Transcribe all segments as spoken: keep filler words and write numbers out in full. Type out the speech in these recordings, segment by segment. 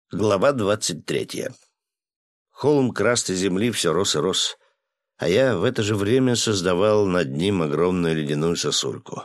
Глава двадцать третья. Холм красной земли все рос и рос, а я в это же время создавал над ним огромную ледяную сосульку.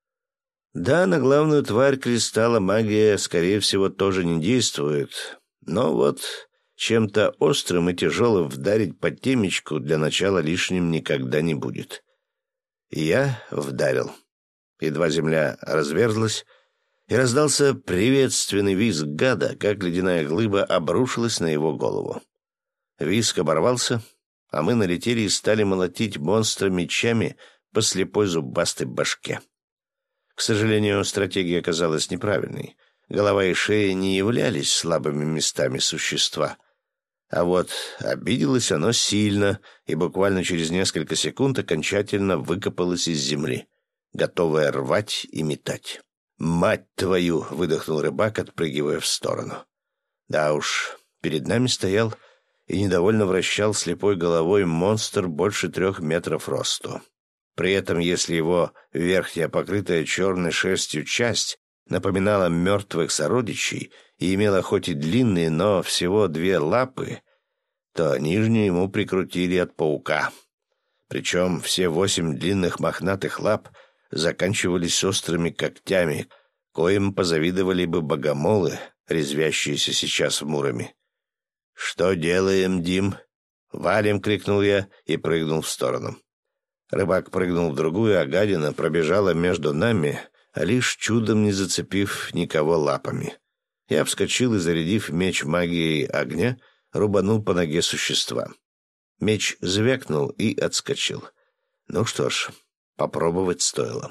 Да, на главную тварь кристалла магия, скорее всего, тоже не действует, но вот чем-то острым и тяжелым вдарить по темечку для начала лишним никогда не будет. И я вдарил. Едва земля разверзлась, и раздался приветственный визг гада, как ледяная глыба обрушилась на его голову. Визг оборвался, а мы налетели и стали молотить монстра мечами по слепой зубастой башке. К сожалению, стратегия оказалась неправильной. Голова и шея не являлись слабыми местами существа. А вот обиделось оно сильно, и буквально через несколько секунд окончательно выкопалось из земли, готовое рвать и метать. «Мать твою!» — выдохнул рыбак, отпрыгивая в сторону. Да уж, перед нами стоял и недовольно вращал слепой головой монстр больше трех метров росту. При этом, если его верхняя, покрытая черной шерстью часть напоминала мертвых сородичей и имела хоть и длинные, но всего две лапы, то нижнюю ему прикрутили от паука. Причем все восемь длинных мохнатых лап заканчивались острыми когтями, коим позавидовали бы богомолы, резвящиеся сейчас в Муроме. «Что делаем, Дим?» «Валим!» — крикнул я и прыгнул в сторону. Рыбак прыгнул в другую, а гадина пробежала между нами, а лишь чудом не зацепив никого лапами. Я вскочил и, зарядив меч магией огня, рубанул по ноге существа. Меч звякнул и отскочил. Ну что ж, попробовать стоило.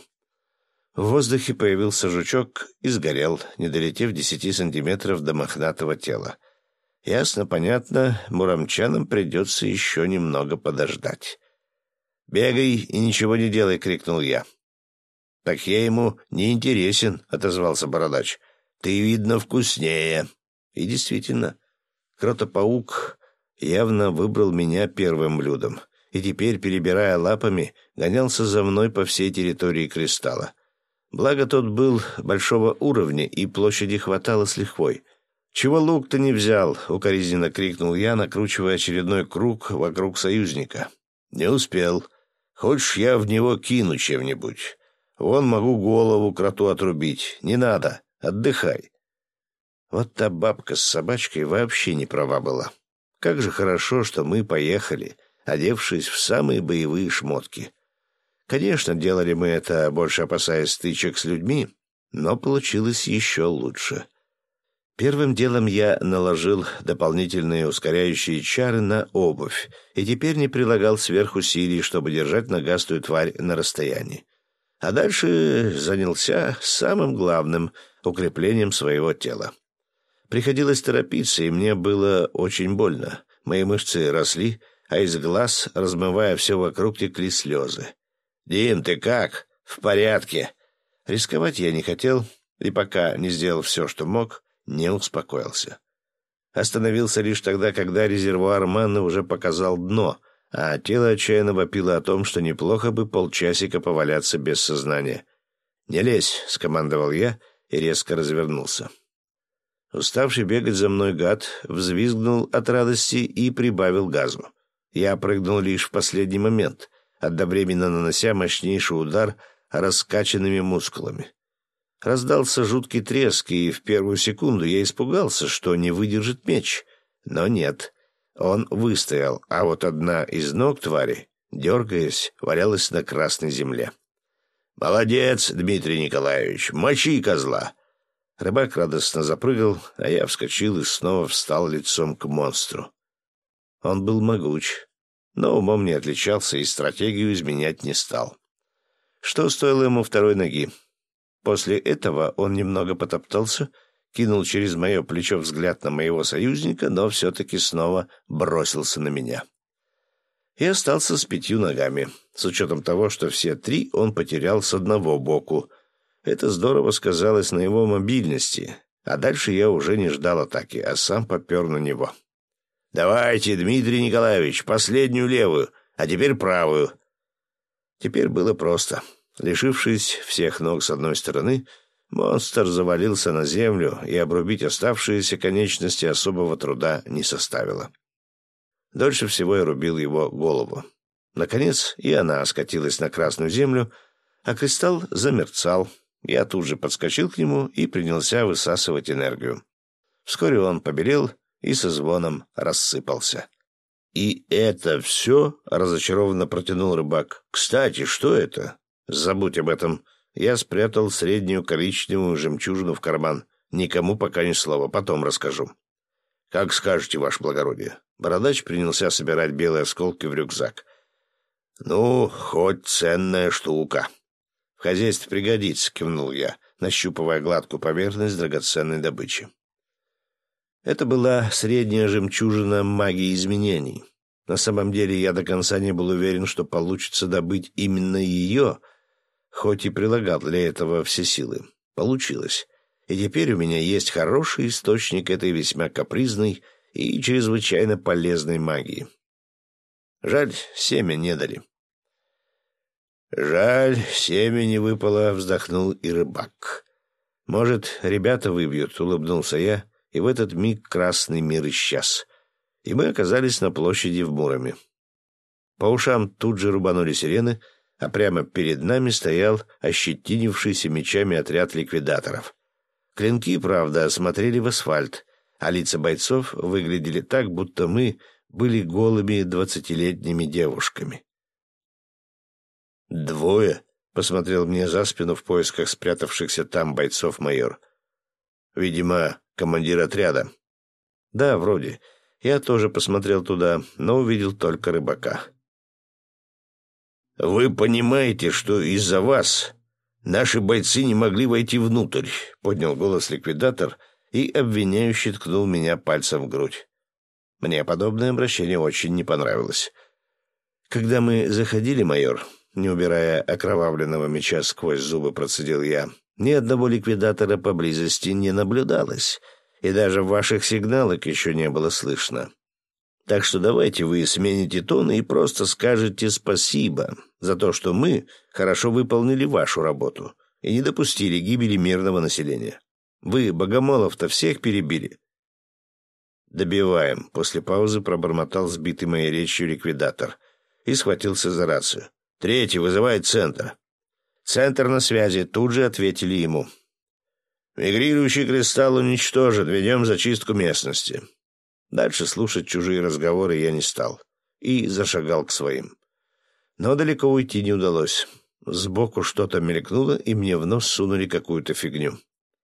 В воздухе появился жучок и сгорел, не долетев десяти сантиметров до мохнатого тела. Ясно, понятно, муромчанам придется еще немного подождать. «Бегай и ничего не делай!» — крикнул я. «Так я ему не интересен», — отозвался бородач. «Ты, видно, вкуснее». И действительно, кротопаук явно выбрал меня первым блюдом, и теперь, перебирая лапами, гонялся за мной по всей территории кристалла. Благо, тот был большого уровня, и площади хватало с лихвой. «Чего лук-то не взял?» — укоризненно крикнул я, накручивая очередной круг вокруг союзника. «Не успел. Хочешь, я в него кину чем-нибудь? Вон могу голову кроту отрубить. Не надо. Отдыхай». Вот та бабка с собачкой вообще не права была. Как же хорошо, что мы поехали, одевшись в самые боевые шмотки. Конечно, делали мы это, больше опасаясь стычек с людьми, но получилось еще лучше. Первым делом я наложил дополнительные ускоряющие чары на обувь и теперь не прилагал сверхусилий, чтобы держать нагастую тварь на расстоянии. А дальше занялся самым главным — укреплением своего тела. Приходилось торопиться, и мне было очень больно. Мои мышцы росли, а из глаз, размывая все вокруг, текли слезы. «Дим, ты как? В порядке?» Рисковать я не хотел, и пока не сделал все, что мог, не успокоился. Остановился лишь тогда, когда резервуар маны уже показал дно, а тело отчаянно вопило о том, что неплохо бы полчасика поваляться без сознания. «Не лезь», — скомандовал я и резко развернулся. Уставший бегать за мной гад взвизгнул от радости и прибавил газу. Я прыгнул лишь в последний момент, одновременно нанося мощнейший удар раскачанными мускулами. Раздался жуткий треск, и в первую секунду я испугался, что не выдержит меч. Но нет, он выстоял, а вот одна из ног твари, дергаясь, валялась на красной земле. «Молодец, Дмитрий Николаевич, мочи козла!» Рыбак радостно запрыгал, а я вскочил и снова встал лицом к монстру. Он был могуч, но умом не отличался и стратегию изменять не стал. Что стоило ему второй ноги? После этого он немного потоптался, кинул через мое плечо взгляд на моего союзника, но все-таки снова бросился на меня. И остался с пятью ногами, с учетом того, что все три он потерял с одного боку. Это здорово сказалось на его мобильности, а дальше я уже не ждал атаки, а сам попер на него. «Давайте, Дмитрий Николаевич, последнюю левую, а теперь правую». Теперь было просто. Лишившись всех ног с одной стороны, Монстр завалился на землю, и обрубить оставшиеся конечности особого труда не составило. Дольше всего я рубил его голову. Наконец и она скатилась на красную землю, а кристалл замерцал. Я тут же подскочил к нему и принялся высасывать энергию. Вскоре он побелел и со звоном рассыпался. «И это все?» — разочарованно протянул рыбак. «Кстати, что это?» «Забудь об этом». Я спрятал среднюю коричневую жемчужину в карман. Никому пока ни слова, потом расскажу. «Как скажете, ваше благородие». Бородач принялся собирать белые осколки в рюкзак. «Ну, хоть ценная штука». «В хозяйстве пригодится», — кивнул я, нащупывая гладкую поверхность драгоценной добычи. Это была средняя жемчужина магии изменений. На самом деле я до конца не был уверен, что получится добыть именно ее, хоть и прилагал для этого все силы. Получилось. И теперь у меня есть хороший источник этой весьма капризной и чрезвычайно полезной магии. Жаль, семя не дали. «Жаль, семя не выпало», — вздохнул и рыбак. «Может, ребята выбьют», — улыбнулся я, и в этот миг красный мир исчез, и мы оказались на площади в Муроме. По ушам тут же рубанули сирены, а прямо перед нами стоял ощетинившийся мечами отряд ликвидаторов. Клинки, правда, смотрели в асфальт, а лица бойцов выглядели так, будто мы были голыми двадцатилетними девушками. «Двое?» — посмотрел мне за спину в поисках спрятавшихся там бойцов майор. «Видимо, командир отряда». «Да, вроде. Я тоже посмотрел туда, но увидел только рыбака». «Вы понимаете, что из-за вас наши бойцы не могли войти внутрь?» — поднял голос ликвидатор и обвиняюще ткнул меня пальцем в грудь. Мне подобное обращение очень не понравилось. «Когда мы заходили, майор», — не убирая окровавленного меча сквозь зубы, процедил я, — «ни одного ликвидатора поблизости не наблюдалось, и даже ваших сигналок еще не было слышно. Так что давайте вы смените тон и просто скажете спасибо за то, что мы хорошо выполнили вашу работу и не допустили гибели мирного населения. Вы, богомолов-то, всех перебили». «Добиваем», — после паузы пробормотал сбитый моей речью ликвидатор и схватился за рацию. «Третий вызывает центр». «Центр на связи», — тут же ответили ему. «Мигрирующий кристалл уничтожен, ведем зачистку местности». Дальше слушать чужие разговоры я не стал и зашагал к своим. Но далеко уйти не удалось. Сбоку что-то мелькнуло, и мне в нос сунули какую-то фигню.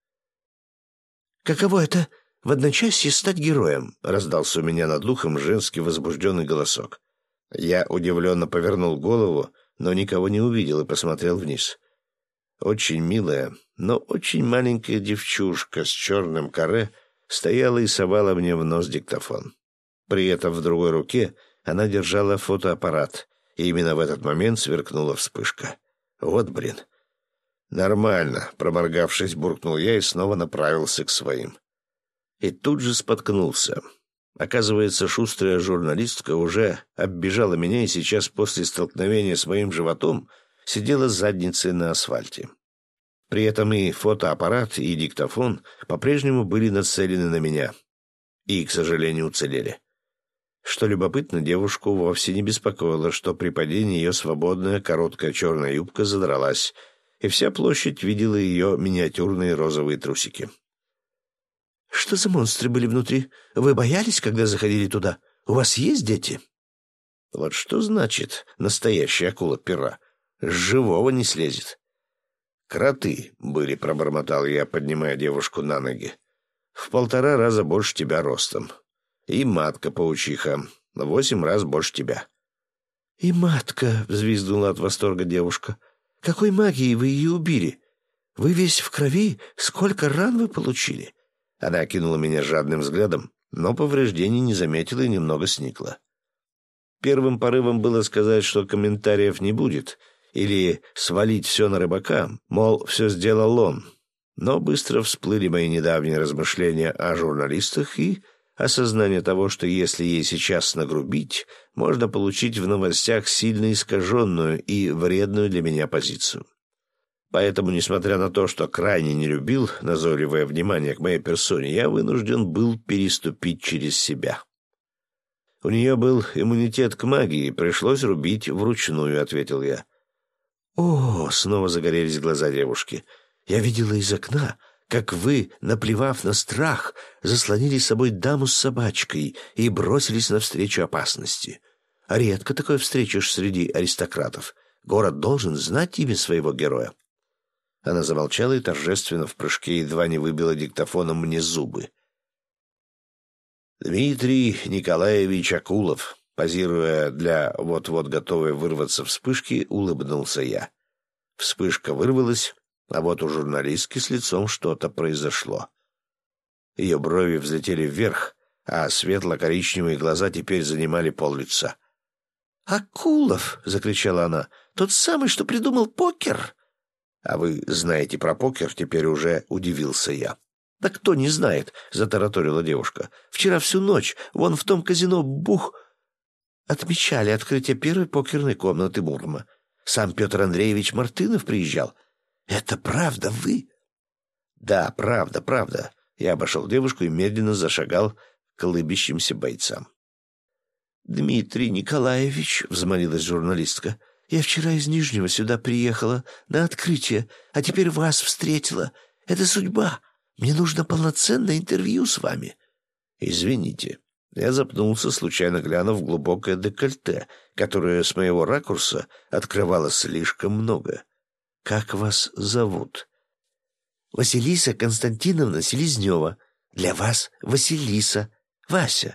«Каково это в одночасье стать героем?» — раздался у меня над ухом женский возбужденный голосок. Я удивленно повернул голову, но никого не увидел и посмотрел вниз. Очень милая, но очень маленькая девчушка с черным каре стояла и совала мне в нос диктофон. При этом в другой руке она держала фотоаппарат, и именно в этот момент сверкнула вспышка. Вот блин. «Нормально», — проморгавшись, буркнул я и снова направился к своим. И тут же споткнулся. Оказывается, шустрая журналистка уже оббежала меня и сейчас после столкновения с моим животом сидела с задницей на асфальте. При этом и фотоаппарат, и диктофон по-прежнему были нацелены на меня. И, к сожалению, уцелели. Что любопытно, девушку вовсе не беспокоило, что при падении ее свободная короткая черная юбка задралась, и вся площадь видела ее миниатюрные розовые трусики. «Что за монстры были внутри? Вы боялись, когда заходили туда? У вас есть дети?» Вот что значит настоящая акула-пера. С живого не слезет. «Кроты были», — пробормотал я, поднимая девушку на ноги. «В полтора раза больше тебя ростом. И матка-паучиха. Восемь раз больше тебя». «И матка», — взвизгнула от восторга девушка. «Какой магией вы ее убили? Вы весь в крови? Сколько ран вы получили?» Она окинула меня жадным взглядом, но повреждений не заметила и немного сникла. Первым порывом было сказать, что комментариев не будет, или свалить все на рыбака, мол, все сделал он. Но быстро всплыли мои недавние размышления о журналистах и осознание того, что если ей сейчас нагрубить, можно получить в новостях сильно искаженную и вредную для меня позицию. Поэтому, несмотря на то, что крайне не любил назойливое внимание к моей персоне, я вынужден был переступить через себя. «У нее был иммунитет к магии, пришлось рубить вручную», — ответил я. «О!» — снова загорелись глаза девушки. «Я видела из окна, как вы, наплевав на страх, заслонили с собой даму с собачкой и бросились навстречу опасности. А редко такое встретишь среди аристократов. Город должен знать имя своего героя». Она замолчала и торжественно в прыжке едва не выбила диктофоном мне зубы. «Дмитрий Николаевич Акулов», позируя для вот-вот готовой вырваться вспышки, улыбнулся я. Вспышка вырвалась, а вот у журналистки с лицом что-то произошло. Ее брови взлетели вверх, а светло-коричневые глаза теперь занимали пол-лица. «Акулов!» — закричала она. «Тот самый, что придумал покер?» «А вы знаете про покер?» — теперь уже удивился я. «Да кто не знает?» — затараторила девушка. «Вчера всю ночь вон в том казино Бух отмечали открытие первой покерной комнаты Мурома. Сам Петр Андреевич Мартынов приезжал. Это правда вы?» «Да, правда, правда». Я обошел девушку и медленно зашагал к улыбящимся бойцам. «Дмитрий Николаевич», — взмолилась журналистка, — «я вчера из Нижнего сюда приехала на открытие, а теперь вас встретила. Это судьба. Мне нужно полноценное интервью с вами». «Извините». Я запнулся, случайно глянув в глубокое декольте, которое с моего ракурса открывало слишком много. «Как вас зовут?» «Василиса Константиновна Селезнева. Для вас Василиса. Вася.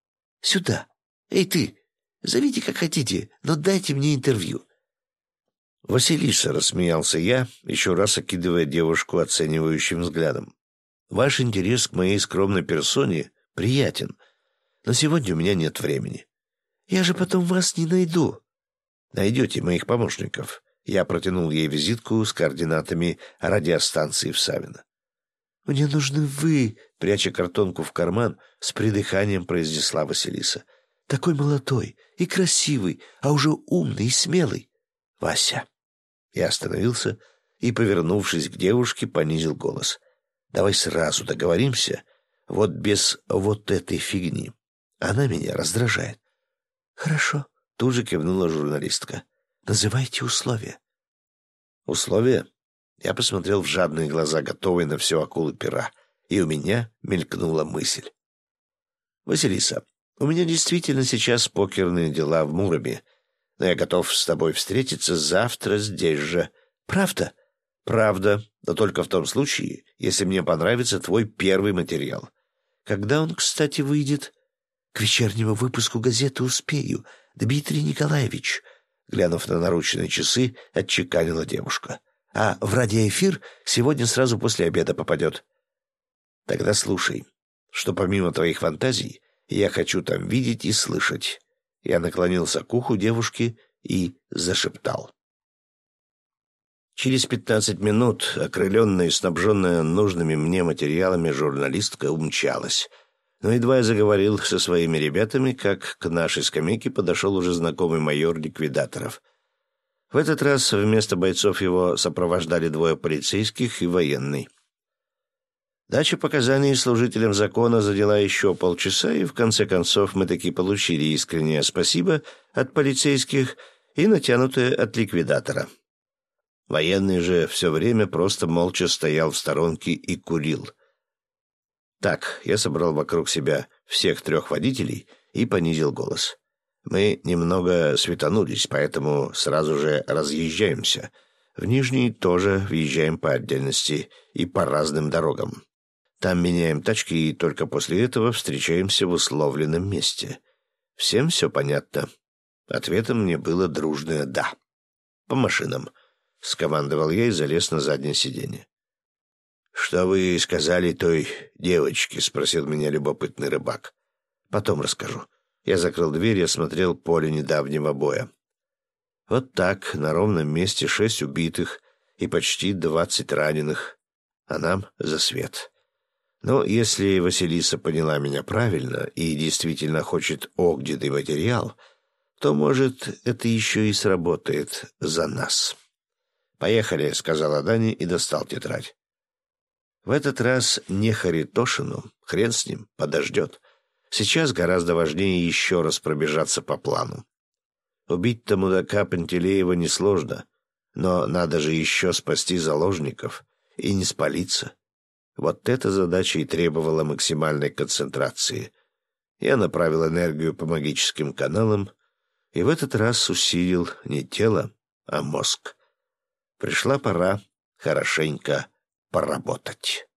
Сюда. Эй, ты, зовите как хотите, но дайте мне интервью». «Василиса», — рассмеялся я, еще раз окидывая девушку оценивающим взглядом. «Ваш интерес к моей скромной персоне приятен, но сегодня у меня нет времени». «Я же потом вас не найду». «Найдете моих помощников». Я протянул ей визитку с координатами радиостанции в Савино. «Мне нужны вы», — пряча картонку в карман, с придыханием произнесла Василиса. «Такой молодой и красивый, а уже умный и смелый. Вася». Я остановился и, повернувшись к девушке, понизил голос. «Давай сразу договоримся, вот без вот этой фигни. Она меня раздражает». «Хорошо», — тут же кивнула журналистка. «Называйте условия». «Условия?» Я посмотрел в жадные глаза, готовые на все акулы пера, и у меня мелькнула мысль. «Василиса, у меня действительно сейчас покерные дела в Муроме, но я готов с тобой встретиться завтра здесь же. Правда?» «Правда, но только в том случае, если мне понравится твой первый материал. Когда он, кстати, выйдет?» «К вечернему выпуску газеты успею, Дмитрий Николаевич», глянув на наручные часы, отчеканила девушка. «А в радиоэфир сегодня сразу после обеда попадет». «Тогда слушай, что помимо твоих фантазий я хочу там видеть и слышать». Я наклонился к уху девушки и зашептал. Через пятнадцать минут, окрыленная и снабженная нужными мне материалами, журналистка умчалась. Но едва я заговорил со своими ребятами, как к нашей скамейке подошел уже знакомый майор ликвидаторов. В этот раз вместо бойцов его сопровождали двое полицейских и военный. Дача показаний служителям закона заняла еще полчаса, и в конце концов мы таки получили искреннее спасибо от полицейских и натянутое от ликвидатора. Военный же все время просто молча стоял в сторонке и курил. Так, я собрал вокруг себя всех трех водителей и понизил голос. Мы немного светанулись, поэтому сразу же разъезжаемся. В Нижний тоже въезжаем по отдельности и по разным дорогам. Там меняем тачки и только после этого встречаемся в условленном месте. Всем все понятно? Ответом мне было дружное «да». «По машинам», — скомандовал я и залез на заднее сиденье. «Что вы сказали той девочке?» — спросил меня любопытный рыбак. «Потом расскажу». Я закрыл дверь и осмотрел поле недавнего боя. Вот так, на ровном месте шесть убитых и почти двадцать раненых, а нам за свет. Но если Василиса поняла меня правильно и действительно хочет огненный материал, то, может, это еще и сработает за нас. «Поехали», — сказала Дани и достал тетрадь. В этот раз не Харитошину, хрен с ним, подождет. Сейчас гораздо важнее еще раз пробежаться по плану. Убить-то мудака Пантелеева несложно, но надо же еще спасти заложников и не спалиться. Вот эта задача и требовала максимальной концентрации. Я направил энергию по магическим каналам и в этот раз усилил не тело, а мозг. Пришла пора хорошенько поработать.